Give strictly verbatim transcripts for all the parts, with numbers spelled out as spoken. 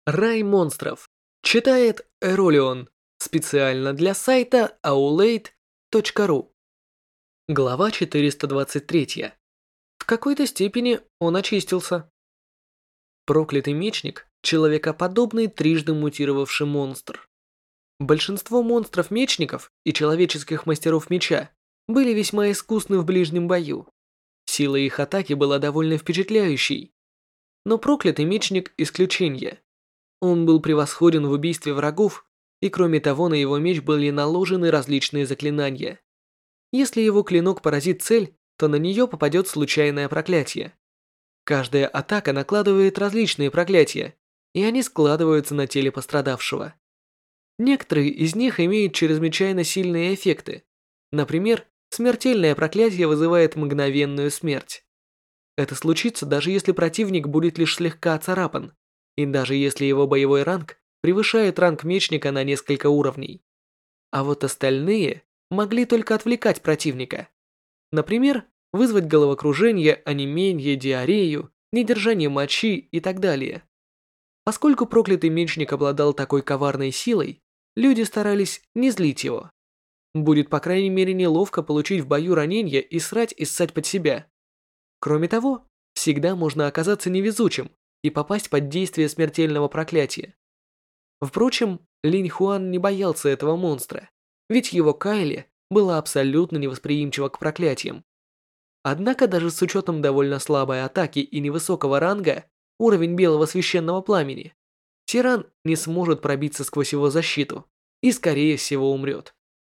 Рай монстров. Читает Эролион. Специально для сайта аулейт точка ру. Глава четыреста двадцать три. В какой-то степени он очистился. Проклятый мечник – человекоподобный трижды мутировавший монстр. Большинство монстров-мечников и человеческих мастеров меча были весьма искусны в ближнем бою. Сила их атаки была довольно впечатляющей. Но проклятый мечник – исключение. Он был превосходен в убийстве врагов, и кроме того на его меч были наложены различные заклинания. Если его клинок поразит цель, то на нее попадет случайное проклятие. Каждая атака накладывает различные проклятия, и они складываются на теле пострадавшего. Некоторые из них имеют чрезвычайно сильные эффекты. Например, смертельное проклятие вызывает мгновенную смерть. Это случится даже если противник будет лишь слегка оцарапан, и даже если его боевой ранг превышает ранг мечника на несколько уровней. А вот остальные могли только отвлекать противника. Например, вызвать головокружение, онемение, диарею, недержание мочи и так далее. Поскольку проклятый мечник обладал такой коварной силой, люди старались не злить его. Будет по крайней мере неловко получить в бою ранение и срать и ссать под себя. Кроме того, всегда можно оказаться невезучим и попасть под действие смертельного проклятия. Впрочем, Линь Хуан не боялся этого монстра, ведь его Кайли была абсолютно невосприимчива к проклятиям. Однако даже с учетом довольно слабой атаки и невысокого ранга, уровень белого священного пламени, тиран не сможет пробиться сквозь его защиту и скорее всего умрет.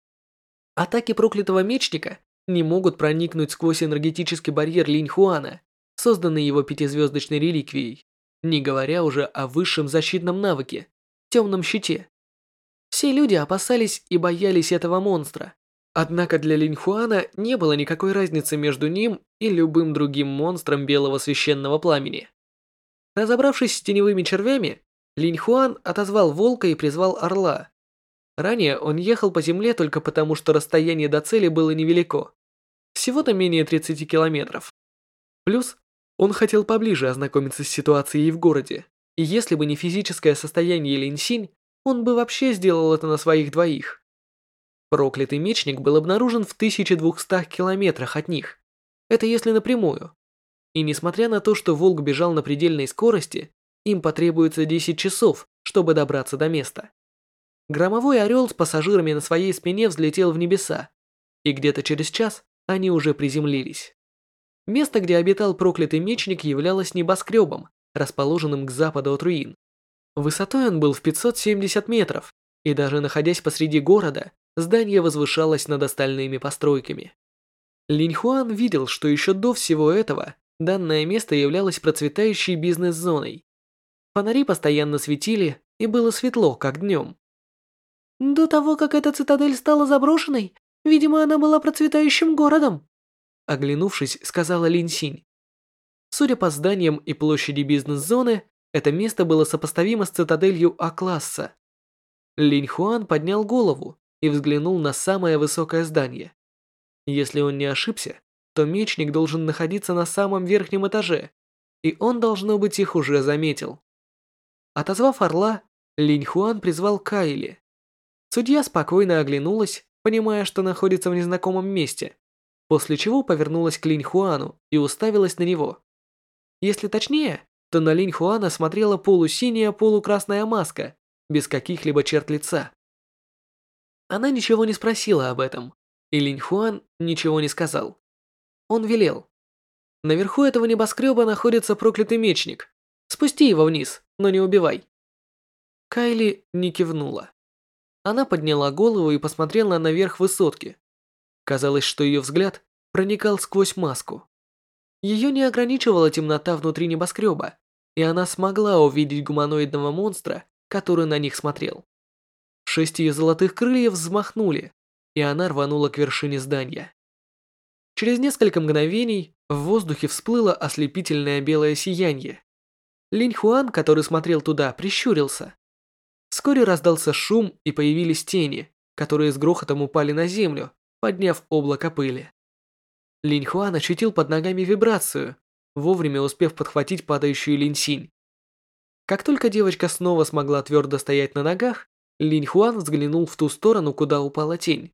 Атаки проклятого мечника не могут проникнуть сквозь энергетический барьер Линь Хуана, созданный его пятизвездочной реликвией, не говоря уже о высшем защитном навыке – темном щите. Все люди опасались и боялись этого монстра. Однако для Линь Хуана не было никакой разницы между ним и любым другим монстром белого священного пламени. Разобравшись с теневыми червями, Линь Хуан отозвал волка и призвал орла. Ранее он ехал по земле только потому, что расстояние до цели было невелико. Всего-то менее тридцати километров. Плюс он хотел поближе ознакомиться с ситуацией в городе, и если бы не физическое состояние Линь Синь, он бы вообще сделал это на своих двоих. Проклятый мечник был обнаружен в тысяче двухстах километрах от них. Это если напрямую. И несмотря на то, что волк бежал на предельной скорости, им потребуется десять часов, чтобы добраться до места. Громовой орел с пассажирами на своей спине взлетел в небеса, и где-то через час они уже приземлились. Место, где обитал проклятый мечник, являлось небоскребом, расположенным к западу от руин. Высотой он был в пятьсот семьдесят метров, и даже находясь посреди города, здание возвышалось над остальными постройками. Линь Хуан видел, что еще до всего этого данное место являлось процветающей бизнес-зоной. Фонари постоянно светили, и было светло, как днем. До того, как эта цитадель стала заброшенной, видимо, она была процветающим городом. Оглянувшись, сказала Линь Синь. Судя по зданиям и площади бизнес-зоны, это место было сопоставимо с цитаделью А-класса. Линь Хуан поднял голову и взглянул на самое высокое здание. Если он не ошибся, то мечник должен находиться на самом верхнем этаже, и он, должно быть, их уже заметил. Отозвав орла, Линь Хуан призвал Кайли. Судья спокойно оглянулась, понимая, что находится в незнакомом месте, после чего повернулась к Линь Хуану и уставилась на него. Если точнее, то на Линь Хуана смотрела полусиняя, полукрасная маска, без каких-либо черт лица. Она ничего не спросила об этом, и Линь Хуан ничего не сказал. Он велел. Наверху этого небоскреба находится проклятый мечник. Спусти его вниз, но не убивай. Кайли не кивнула. Она подняла голову и посмотрела наверх высотки. Казалось, что ее взгляд проникал сквозь маску. Ее не ограничивала темнота внутри небоскреба, и она смогла увидеть гуманоидного монстра, который на них смотрел. Шесть ее золотых крыльев взмахнули, и она рванула к вершине здания. Через несколько мгновений в воздухе всплыло ослепительное белое сияние. Линь Хуан, который смотрел туда, прищурился. Вскоре раздался шум и появились тени, которые с грохотом упали на землю, подняв облако пыли. Линь Хуан ощутил под ногами вибрацию, вовремя успев подхватить падающую Линь Синь. Как только девочка снова смогла твердо стоять на ногах, Линь Хуан взглянул в ту сторону, куда упала тень.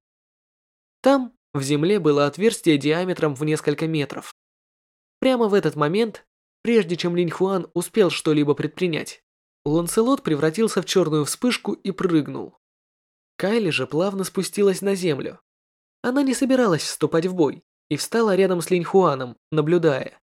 Там, в земле, было отверстие диаметром в несколько метров. Прямо в этот момент, прежде чем Линь Хуан успел что-либо предпринять, Ланселот превратился в черную вспышку и прыгнул. Кайли же плавно спустилась на землю. Она не собиралась вступать в бой и встала рядом с Линь Хуаном, наблюдая.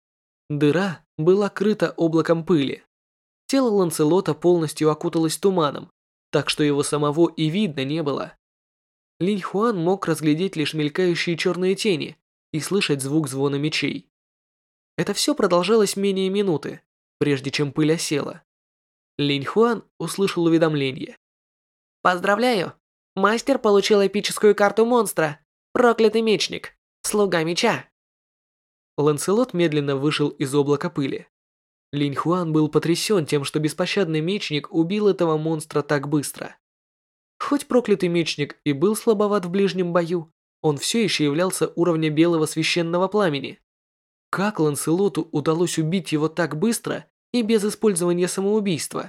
Дыра была крыта облаком пыли. Тело Ланселота полностью окуталось туманом, так что его самого и видно не было. Линь Хуан мог разглядеть лишь мелькающие черные тени и слышать звук звона мечей. Это все продолжалось менее минуты, прежде чем пыль осела. Линь Хуан услышал уведомление. «Поздравляю! Мастер получил эпическую карту монстра. Проклятый мечник. Слуга меча». Ланселот медленно вышел из облака пыли. Линь Хуан был потрясен тем, что беспощадный мечник убил этого монстра так быстро. Хоть проклятый мечник и был слабоват в ближнем бою, он все еще являлся уровня белого священного пламени. Как Ланселоту удалось убить его так быстро и без использования самоубийства?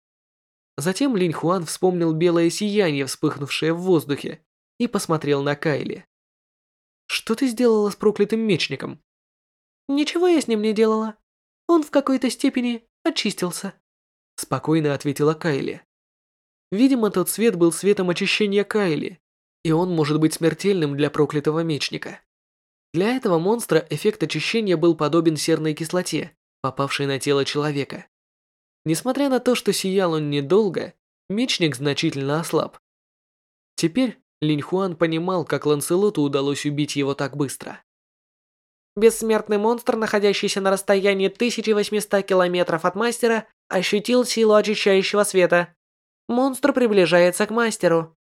Затем Линь Хуан вспомнил белое сияние, вспыхнувшее в воздухе, и посмотрел на Кайли. «Что ты сделала с проклятым мечником?» «Ничего я с ним не делала. Он в какой-то степени очистился», — спокойно ответила Кайли. Видимо, тот свет был светом очищения Кайли, и он может быть смертельным для проклятого мечника. Для этого монстра эффект очищения был подобен серной кислоте, попавшей на тело человека. Несмотря на то, что сиял он недолго, мечник значительно ослаб. Теперь Линь Хуан понимал, как Ланселоту удалось убить его так быстро. Бессмертный монстр, находящийся на расстоянии тысяча восемьсот километров от мастера, ощутил силу очищающего света. Монстр приближается к мастеру.